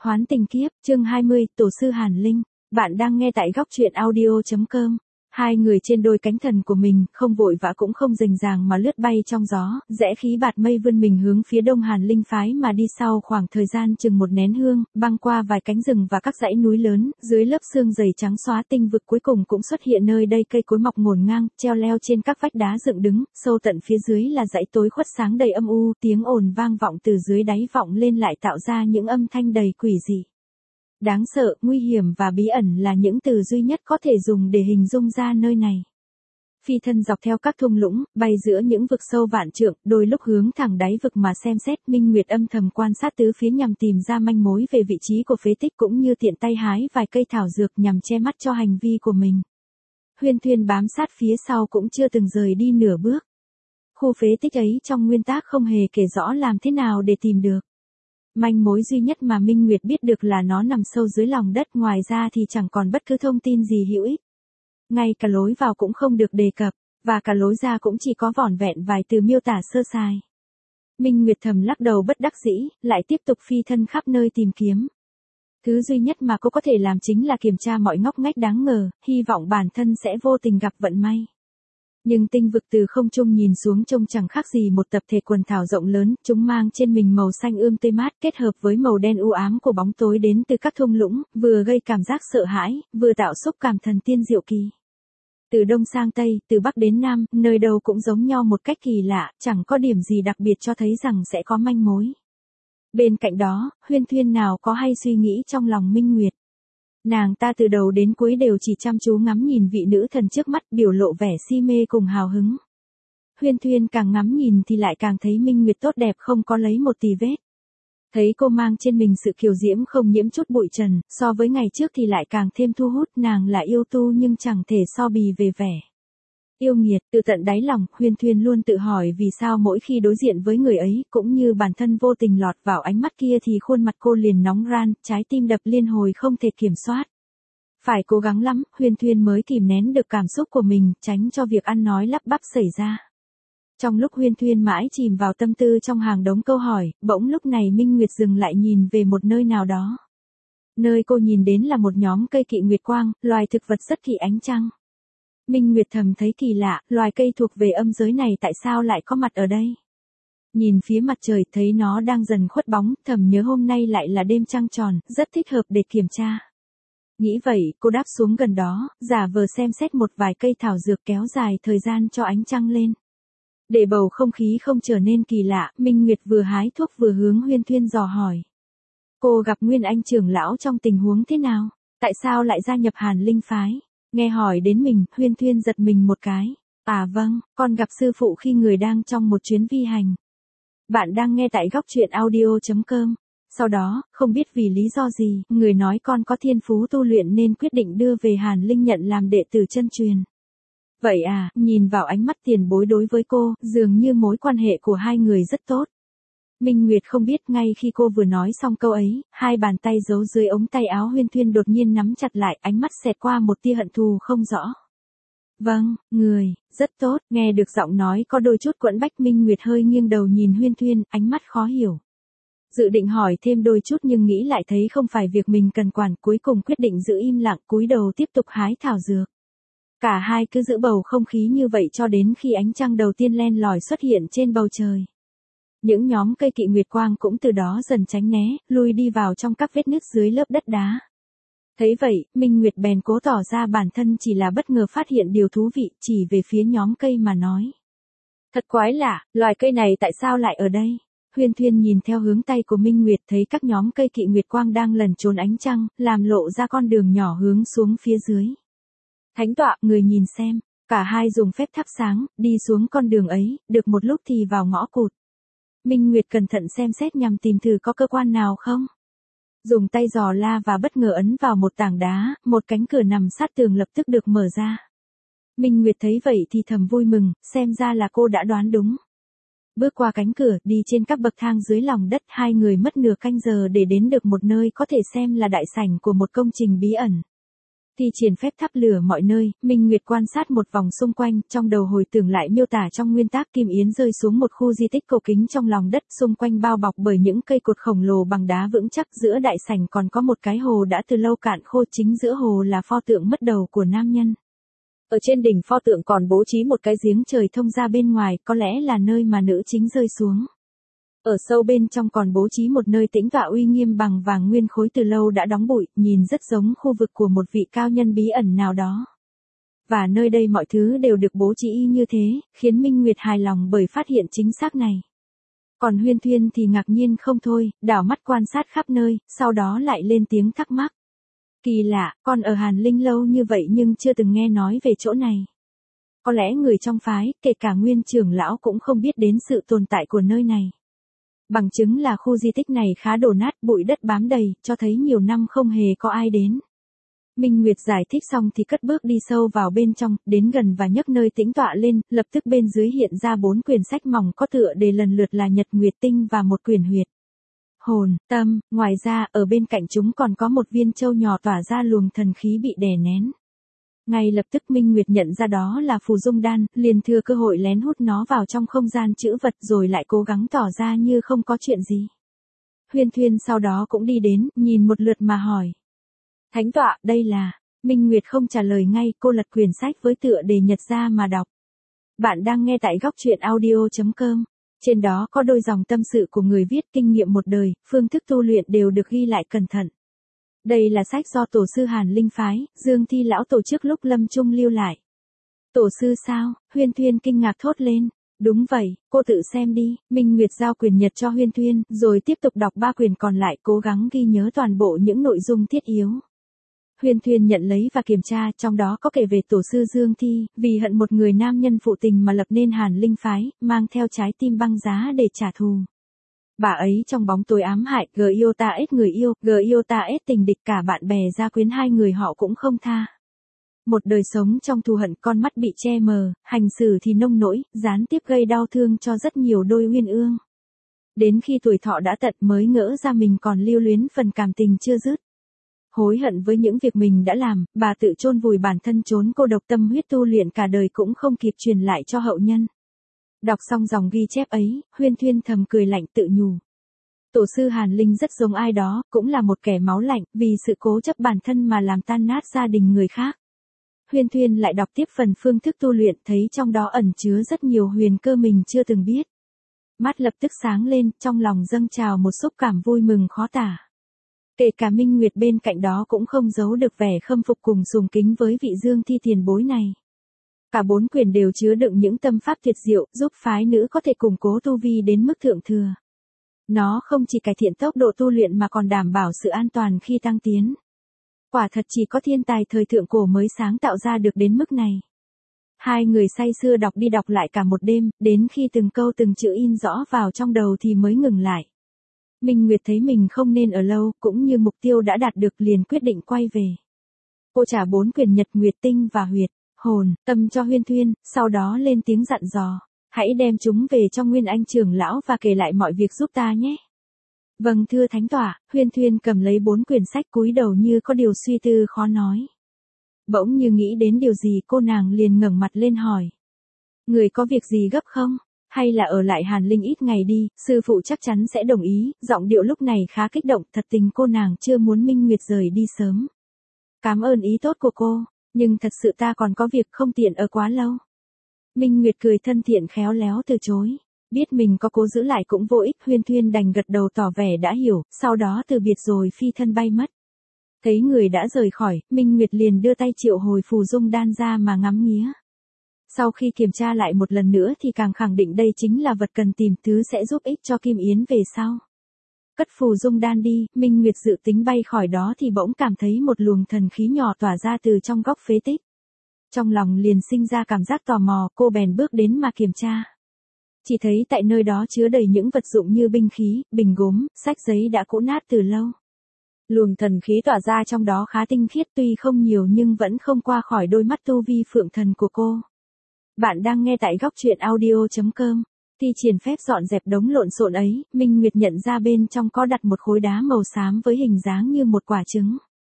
Hoán tình kiếp, chương 20, Tổ sư Hàn Linh. Bạn đang nghe tại góc truyện audio.com. Hai người trên đôi cánh thần của mình, không vội vã cũng không rành ràng mà lướt bay trong gió, rẽ khí bạt mây vươn mình hướng phía đông Hàn Linh phái mà đi. Sau khoảng thời gian chừng một nén hương, băng qua vài cánh rừng và các dãy núi lớn, dưới lớp sương dày trắng xóa tinh vực cuối cùng cũng xuất hiện nơi đây. Cây cối mọc ngổn ngang, treo leo trên các vách đá dựng đứng, sâu tận phía dưới là dãy tối khuất sáng đầy âm u, tiếng ồn vang vọng từ dưới đáy vọng lên lại tạo ra những âm thanh đầy quỷ dị. Đáng sợ, nguy hiểm và bí ẩn là những từ duy nhất có thể dùng để hình dung ra nơi này. Phi thân dọc theo các thung lũng, bay giữa những vực sâu vạn trượng, đôi lúc hướng thẳng đáy vực mà xem xét. Minh Nguyệt âm thầm quan sát tứ phía nhằm tìm ra manh mối về vị trí của phế tích, cũng như tiện tay hái vài cây thảo dược nhằm che mắt cho hành vi của mình. Huyên Thuyên bám sát phía sau cũng chưa từng rời đi nửa bước. Khu phế tích ấy trong nguyên tác không hề kể rõ làm thế nào để tìm được. Manh mối duy nhất mà Minh Nguyệt biết được là nó nằm sâu dưới lòng đất, ngoài ra thì chẳng còn bất cứ thông tin gì hữu ích. Ngay cả lối vào cũng không được đề cập, và cả lối ra cũng chỉ có vỏn vẹn vài từ miêu tả sơ sài. Minh Nguyệt thầm lắc đầu bất đắc dĩ, lại tiếp tục phi thân khắp nơi tìm kiếm. Thứ duy nhất mà cô có thể làm chính là kiểm tra mọi ngóc ngách đáng ngờ, hy vọng bản thân sẽ vô tình gặp vận may. Nhưng tinh vực từ không trung nhìn xuống trông chẳng khác gì một tập thể quần thảo rộng lớn, chúng mang trên mình màu xanh ươm tươi mát kết hợp với màu đen u ám của bóng tối đến từ các thung lũng, vừa gây cảm giác sợ hãi, vừa tạo xúc cảm thần tiên diệu kỳ. Từ đông sang tây, từ bắc đến nam, nơi đâu cũng giống nhau một cách kỳ lạ, chẳng có điểm gì đặc biệt cho thấy rằng sẽ có manh mối. Bên cạnh đó, Huyên Thuyên nào có hay suy nghĩ trong lòng Minh Nguyệt. Nàng ta từ đầu đến cuối đều chỉ chăm chú ngắm nhìn vị nữ thần trước mắt, biểu lộ vẻ si mê cùng hào hứng. Huyên Thuyên càng ngắm nhìn thì lại càng thấy Minh Nguyệt tốt đẹp không có lấy một tì vết. Thấy cô mang trên mình sự kiều diễm không nhiễm chút bụi trần, so với ngày trước thì lại càng thêm thu hút. Nàng là yêu tu nhưng chẳng thể so bì về vẻ yêu nghiệt. Từ tận đáy lòng, Huyên Thuyên luôn tự hỏi vì sao mỗi khi đối diện với người ấy, cũng như bản thân vô tình lọt vào ánh mắt kia thì khuôn mặt cô liền nóng ran, trái tim đập liên hồi không thể kiểm soát. Phải cố gắng lắm, Huyên Thuyên mới kìm nén được cảm xúc của mình, tránh cho việc ăn nói lắp bắp xảy ra. Trong lúc Huyên Thuyên mãi chìm vào tâm tư trong hàng đống câu hỏi, bỗng lúc này Minh Nguyệt dừng lại nhìn về một nơi nào đó. Nơi cô nhìn đến là một nhóm cây kỵ nguyệt quang, loài thực vật rất kỵ ánh trăng. Minh Nguyệt thầm thấy kỳ lạ, loài cây thuộc về âm giới này tại sao lại có mặt ở đây? Nhìn phía mặt trời thấy nó đang dần khuất bóng, thầm nhớ hôm nay lại là đêm trăng tròn, rất thích hợp để kiểm tra. Nghĩ vậy, cô đáp xuống gần đó, giả vờ xem xét một vài cây thảo dược kéo dài thời gian cho ánh trăng lên. Để bầu không khí không trở nên kỳ lạ, Minh Nguyệt vừa hái thuốc vừa hướng Huyên Thuyên dò hỏi. Cô gặp Nguyên Anh trưởng lão trong tình huống thế nào? Tại sao lại gia nhập Hàn Linh phái? Nghe hỏi đến mình, Huyên Thuyên giật mình một cái. À vâng, con gặp sư phụ khi người đang trong một chuyến vi hành. Bạn đang nghe tại góc truyện audio.com. Sau đó, không biết vì lý do gì, người nói con có thiên phú tu luyện nên quyết định đưa về Hàn Linh nhận làm đệ tử chân truyền. Vậy à, nhìn vào ánh mắt tiền bối đối với cô, dường như mối quan hệ của hai người rất tốt. Minh Nguyệt không biết ngay khi cô vừa nói xong câu ấy, hai bàn tay giấu dưới ống tay áo Huyên Thuyên đột nhiên nắm chặt lại, ánh mắt xẹt qua một tia hận thù không rõ. Vâng, người, rất tốt, nghe được giọng nói có đôi chút quẫn bách. Minh Nguyệt hơi nghiêng đầu nhìn Huyên Thuyên, ánh mắt khó hiểu. Dự định hỏi thêm đôi chút nhưng nghĩ lại thấy không phải việc mình cần quản, cuối cùng quyết định giữ im lặng, cúi đầu tiếp tục hái thảo dược. Cả hai cứ giữ bầu không khí như vậy cho đến khi ánh trăng đầu tiên len lỏi xuất hiện trên bầu trời. Những nhóm cây kỵ nguyệt quang cũng từ đó dần tránh né, lui đi vào trong các vết nứt dưới lớp đất đá. Thấy vậy, Minh Nguyệt bèn cố tỏ ra bản thân chỉ là bất ngờ phát hiện điều thú vị, chỉ về phía nhóm cây mà nói. Thật quái lạ, loài cây này tại sao lại ở đây? Huyên Thuyên nhìn theo hướng tay của Minh Nguyệt thấy các nhóm cây kỵ nguyệt quang đang lẩn trốn ánh trăng, làm lộ ra con đường nhỏ hướng xuống phía dưới. Thánh tọa, người nhìn xem, cả hai dùng phép thắp sáng, đi xuống con đường ấy, được một lúc thì vào ngõ cụt. Minh Nguyệt cẩn thận xem xét nhằm tìm thử có cơ quan nào không. Dùng tay dò la và bất ngờ ấn vào một tảng đá, một cánh cửa nằm sát tường lập tức được mở ra. Minh Nguyệt thấy vậy thì thầm vui mừng, xem ra là cô đã đoán đúng. Bước qua cánh cửa, đi trên các bậc thang dưới lòng đất, hai người mất nửa canh giờ để đến được một nơi có thể xem là đại sảnh của một công trình bí ẩn. Thi triển phép thắp lửa mọi nơi, Minh Nguyệt quan sát một vòng xung quanh, trong đầu hồi tưởng lại miêu tả trong nguyên tác Kim Yến rơi xuống một khu di tích cổ kính trong lòng đất, xung quanh bao bọc bởi những cây cột khổng lồ bằng đá vững chắc, giữa đại sảnh còn có một cái hồ đã từ lâu cạn khô, chính giữa hồ là pho tượng mất đầu của nam nhân. Ở trên đỉnh pho tượng còn bố trí một cái giếng trời thông ra bên ngoài, có lẽ là nơi mà nữ chính rơi xuống. Ở sâu bên trong còn bố trí một nơi tĩnh tọa uy nghiêm bằng vàng nguyên khối từ lâu đã đóng bụi, nhìn rất giống khu vực của một vị cao nhân bí ẩn nào đó. Và nơi đây mọi thứ đều được bố trí y như thế, khiến Minh Nguyệt hài lòng bởi phát hiện chính xác này. Còn Huyên Thuyên thì ngạc nhiên không thôi, đảo mắt quan sát khắp nơi, sau đó lại lên tiếng thắc mắc. Kỳ lạ, con ở Hàn Linh lâu như vậy nhưng chưa từng nghe nói về chỗ này. Có lẽ người trong phái, kể cả nguyên trưởng lão cũng không biết đến sự tồn tại của nơi này. Bằng chứng là khu di tích này khá đổ nát, bụi đất bám đầy, cho thấy nhiều năm không hề có ai đến. Minh Nguyệt giải thích xong thì cất bước đi sâu vào bên trong, đến gần và nhấc nơi tĩnh tọa lên, lập tức bên dưới hiện ra 4 quyển sách mỏng có tựa đề lần lượt là Nhật Nguyệt Tinh và một quyển Huyệt Hồn Tâm, ngoài ra, ở bên cạnh chúng còn có một viên châu nhỏ tỏa ra luồng thần khí bị đè nén. Ngay lập tức Minh Nguyệt nhận ra đó là phù dung đan, liền thừa cơ hội lén hút nó vào trong không gian trữ vật rồi lại cố gắng tỏ ra như không có chuyện gì. Huyên Thuyên sau đó cũng đi đến, nhìn một lượt mà hỏi. Thánh tọa, đây là... Minh Nguyệt không trả lời ngay, cô lật quyển sách với tựa đề Nhật ra mà đọc. Bạn đang nghe tại góc truyện audio.com. Trên đó có đôi dòng tâm sự của người viết, kinh nghiệm một đời, phương thức tu luyện đều được ghi lại cẩn thận. Đây là sách do tổ sư Hàn Linh phái, Dương Thi lão tổ chức lúc lâm chung lưu lại. Tổ sư sao? Huyên Thuyên kinh ngạc thốt lên. Đúng vậy, cô tự xem đi. Minh Nguyệt giao quyển Nhật cho Huyên Thuyên, rồi tiếp tục đọc 3 quyển còn lại, cố gắng ghi nhớ toàn bộ những nội dung thiết yếu. Huyên Thuyên nhận lấy và kiểm tra, trong đó có kể về tổ sư Dương Thi, vì hận một người nam nhân phụ tình mà lập nên Hàn Linh phái, mang theo trái tim băng giá để trả thù. Bà ấy trong bóng tối ám hại, Giota S người yêu, Giota S tình địch, cả bạn bè gia quyến hai người họ cũng không tha. Một đời sống trong thù hận, con mắt bị che mờ, hành xử thì nông nỗi, gián tiếp gây đau thương cho rất nhiều đôi uyên ương. Đến khi tuổi thọ đã tận mới ngỡ ra mình còn lưu luyến phần cảm tình chưa dứt. Hối hận với những việc mình đã làm, bà tự chôn vùi bản thân trốn cô độc, tâm huyết tu luyện cả đời cũng không kịp truyền lại cho hậu nhân. Đọc xong dòng ghi chép ấy, Huyên Thuyên thầm cười lạnh tự nhủ. Tổ sư Hàn Linh rất giống ai đó, cũng là một kẻ máu lạnh, vì sự cố chấp bản thân mà làm tan nát gia đình người khác. Huyên Thuyên lại đọc tiếp phần phương thức tu luyện, thấy trong đó ẩn chứa rất nhiều huyền cơ mình chưa từng biết. Mắt lập tức sáng lên, trong lòng dâng trào một xúc cảm vui mừng khó tả. Kể cả Minh Nguyệt bên cạnh đó cũng không giấu được vẻ khâm phục cùng sùng kính với vị Dương Thi tiền bối này. Cả 4 quyển đều chứa đựng những tâm pháp tuyệt diệu, giúp phái nữ có thể củng cố tu vi đến mức thượng thừa. Nó không chỉ cải thiện tốc độ tu luyện mà còn đảm bảo sự an toàn khi tăng tiến. Quả thật chỉ có thiên tài thời thượng cổ mới sáng tạo ra được đến mức này. Hai người say sưa đọc đi đọc lại cả một đêm, đến khi từng câu từng chữ in rõ vào trong đầu thì mới ngừng lại. Minh Nguyệt thấy mình không nên ở lâu, cũng như mục tiêu đã đạt được liền quyết định quay về. Cô trả 4 quyển Nhật Nguyệt Tinh và Huyệt Hồn Tâm cho Huyên Thuyên, sau đó lên tiếng dặn dò. Hãy đem chúng về cho Nguyên Anh trưởng lão và kể lại mọi việc giúp ta nhé. Vâng thưa thánh tọa. Huyên Thuyên cầm lấy 4 quyển sách cúi đầu như có điều suy tư khó nói. Bỗng như nghĩ đến điều gì, cô nàng liền ngẩng mặt lên hỏi. Người có việc gì gấp không? Hay là ở lại Hàn Linh ít ngày đi, sư phụ chắc chắn sẽ đồng ý. Giọng điệu lúc này khá kích động, thật tình cô nàng chưa muốn Minh Nguyệt rời đi sớm. Cảm ơn ý tốt của cô, nhưng thật sự ta còn có việc không tiện ở quá lâu. Minh Nguyệt cười thân thiện khéo léo từ chối. Biết mình có cố giữ lại cũng vô ích, Huyên Thuyên đành gật đầu tỏ vẻ đã hiểu, sau đó từ biệt rồi phi thân bay mất. Thấy người đã rời khỏi, Minh Nguyệt liền đưa tay triệu hồi phù dung đan ra mà ngắm nghía. Sau khi kiểm tra lại một lần nữa thì càng khẳng định đây chính là vật cần tìm, thứ sẽ giúp ích cho Kim Yến về sau. Cất phù dung đan đi, Minh Nguyệt dự tính bay khỏi đó thì bỗng cảm thấy một luồng thần khí nhỏ tỏa ra từ trong góc phế tích. Trong lòng liền sinh ra cảm giác tò mò, cô bèn bước đến mà kiểm tra. Chỉ thấy tại nơi đó chứa đầy những vật dụng như binh khí, bình gốm, sách giấy đã cũ nát từ lâu. Luồng thần khí tỏa ra trong đó khá tinh khiết, tuy không nhiều nhưng vẫn không qua khỏi đôi mắt tu vi phượng thần của cô. Bạn đang nghe tại góc truyện audio.com. Thi triển phép dọn dẹp đống lộn xộn ấy, Minh Nguyệt nhận ra bên trong có đặt một khối đá màu xám với hình dáng như một quả trứng.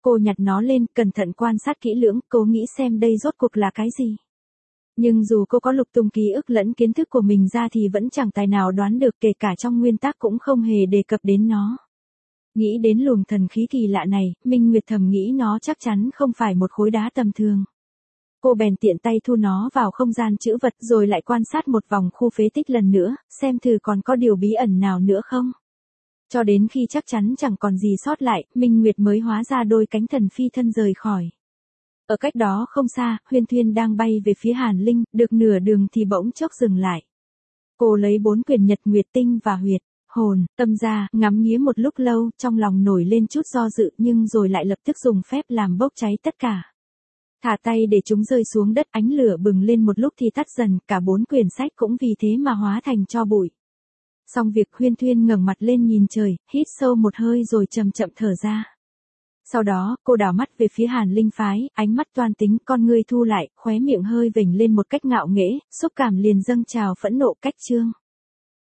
Cô nhặt nó lên, cẩn thận quan sát kỹ lưỡng, cố nghĩ xem đây rốt cuộc là cái gì. Nhưng dù cô có lục tung ký ức lẫn kiến thức của mình ra thì vẫn chẳng tài nào đoán được, kể cả trong nguyên tắc cũng không hề đề cập đến nó. Nghĩ đến luồng thần khí kỳ lạ này, Minh Nguyệt thầm nghĩ nó chắc chắn không phải một khối đá tầm thường. Cô bèn tiện tay thu nó vào không gian trữ vật rồi lại quan sát một vòng khu phế tích lần nữa, xem thử còn có điều bí ẩn nào nữa không. Cho đến khi chắc chắn chẳng còn gì sót lại, Minh Nguyệt mới hóa ra đôi cánh thần phi thân rời khỏi. Ở cách đó không xa, Huyên Thuyên đang bay về phía Hàn Linh, được nửa đường thì bỗng chốc dừng lại. Cô lấy 4 quyển Nhật Nguyệt Tinh và Huyệt, Hồn, Tâm ra, ngắm nghía một lúc lâu, trong lòng nổi lên chút do dự nhưng rồi lại lập tức dùng phép làm bốc cháy tất cả. Thả tay để chúng rơi xuống đất, ánh lửa bừng lên một lúc thì tắt dần, cả 4 quyển sách cũng vì thế mà hóa thành tro bụi. Xong việc, Huyên Thuyên ngẩng mặt lên nhìn trời, hít sâu một hơi rồi chậm chậm thở ra. Sau đó, cô đảo mắt về phía Hàn Linh phái, ánh mắt toan tính, con ngươi thu lại, khóe miệng hơi vểnh lên một cách ngạo nghễ, xúc cảm liền dâng trào phẫn nộ cách trương.